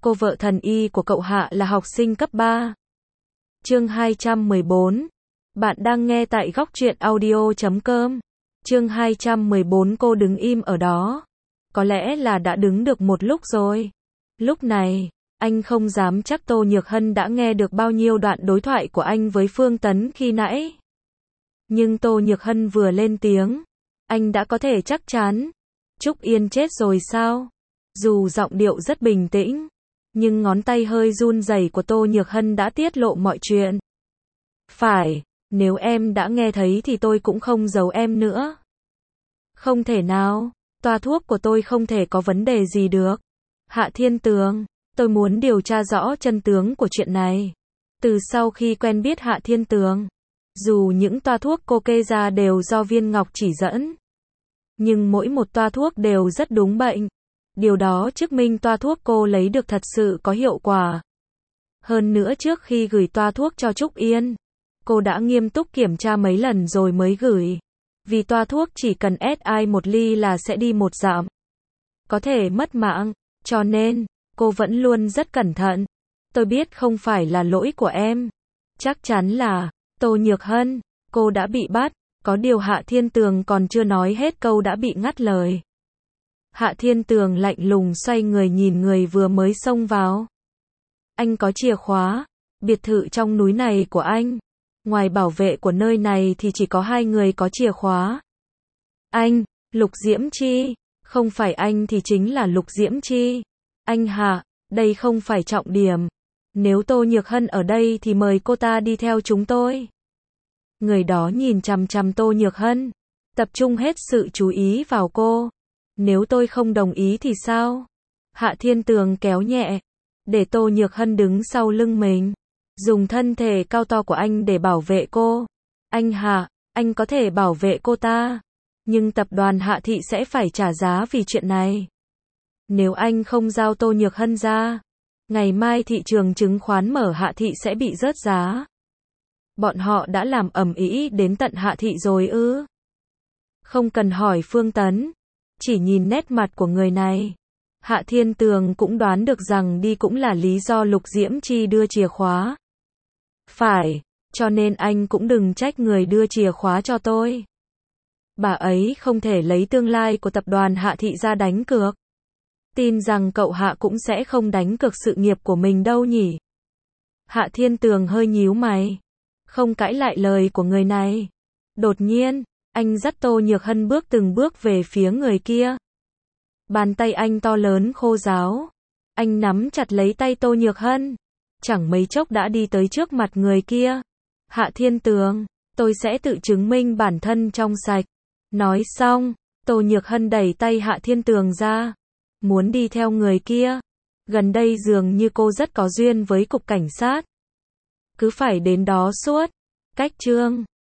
cô vợ thần y của cậu Hạ là học sinh cấp 3. Chương 214. Bạn đang nghe tại góc truyện audio.com. Chương 214. Cô đứng im ở đó. Có lẽ là đã đứng được một lúc rồi. Lúc này, anh không dám chắc Tô Nhược Hân đã nghe được bao nhiêu đoạn đối thoại của anh với Phương Tấn khi nãy. Nhưng Tô Nhược Hân vừa lên tiếng, anh đã có thể chắc chắn. Trúc Yên chết rồi sao? Dù giọng điệu rất bình tĩnh, nhưng ngón tay hơi run rẩy của Tô Nhược Hân đã tiết lộ mọi chuyện. Phải, nếu em đã nghe thấy thì tôi cũng không giấu em nữa. Không thể nào, toa thuốc của tôi không thể có vấn đề gì được. Hạ Thiên Tường, tôi muốn điều tra rõ chân tướng của chuyện này. Từ sau khi quen biết Hạ Thiên Tường, dù những toa thuốc cô kê ra đều do Viên Ngọc chỉ dẫn, nhưng mỗi một toa thuốc đều rất đúng bệnh. Điều đó chứng minh toa thuốc cô lấy được thật sự có hiệu quả. Hơn nữa trước khi gửi toa thuốc cho Trúc Yên, cô đã nghiêm túc kiểm tra mấy lần rồi mới gửi. Vì toa thuốc chỉ cần SI 1 ly là sẽ đi 1 dặm. Có thể mất mạng, cho nên, cô vẫn luôn rất cẩn thận. Tôi biết không phải là lỗi của em. Chắc chắn là, Tô Nhược Hân, cô đã bị bắt. Có điều Hạ Thiên Tường còn chưa nói hết câu đã bị ngắt lời. Hạ Thiên Tường lạnh lùng xoay người nhìn người vừa mới xông vào. Anh có chìa khóa, biệt thự trong núi này của anh. Ngoài bảo vệ của nơi này thì chỉ có 2 người có chìa khóa. Anh, Lục Diễm Chi, không phải anh thì chính là Lục Diễm Chi. Anh Hạ, đây không phải trọng điểm. Nếu Tô Nhược Hân ở đây thì mời cô ta đi theo chúng tôi. Người đó nhìn chằm chằm Tô Nhược Hân, tập trung hết sự chú ý vào cô. Nếu tôi không đồng ý thì sao? Hạ Thiên Tường kéo nhẹ, để Tô Nhược Hân đứng sau lưng mình, dùng thân thể cao to của anh để bảo vệ cô. Anh Hạ, anh có thể bảo vệ cô ta, nhưng tập đoàn Hạ Thị sẽ phải trả giá vì chuyện này. Nếu anh không giao Tô Nhược Hân ra, ngày mai thị trường chứng khoán mở Hạ Thị sẽ bị rớt giá. Bọn họ đã làm ầm ĩ đến tận Hạ Thị rồi ư? Không cần hỏi Phương Tấn, chỉ nhìn nét mặt của người này, Hạ Thiên Tường cũng đoán được rằng đi cũng là lý do Lục Diễm Chi đưa chìa khóa. Phải, cho nên anh cũng đừng trách người đưa chìa khóa cho tôi. Bà ấy không thể lấy tương lai của tập đoàn Hạ Thị ra đánh cược. Tin rằng cậu Hạ cũng sẽ không đánh cược sự nghiệp của mình đâu nhỉ? Hạ Thiên Tường hơi nhíu mày, không cãi lại lời của người này. Đột nhiên, anh dắt Tô Nhược Hân bước từng bước về phía người kia. Bàn tay anh to lớn khô ráo. Anh nắm chặt lấy tay Tô Nhược Hân. Chẳng mấy chốc đã đi tới trước mặt người kia. Hạ Thiên Tường, tôi sẽ tự chứng minh bản thân trong sạch. Nói xong, Tô Nhược Hân đẩy tay Hạ Thiên Tường ra, muốn đi theo người kia. Gần đây dường như cô rất có duyên với cục cảnh sát. Cứ phải đến đó suốt. Cách chương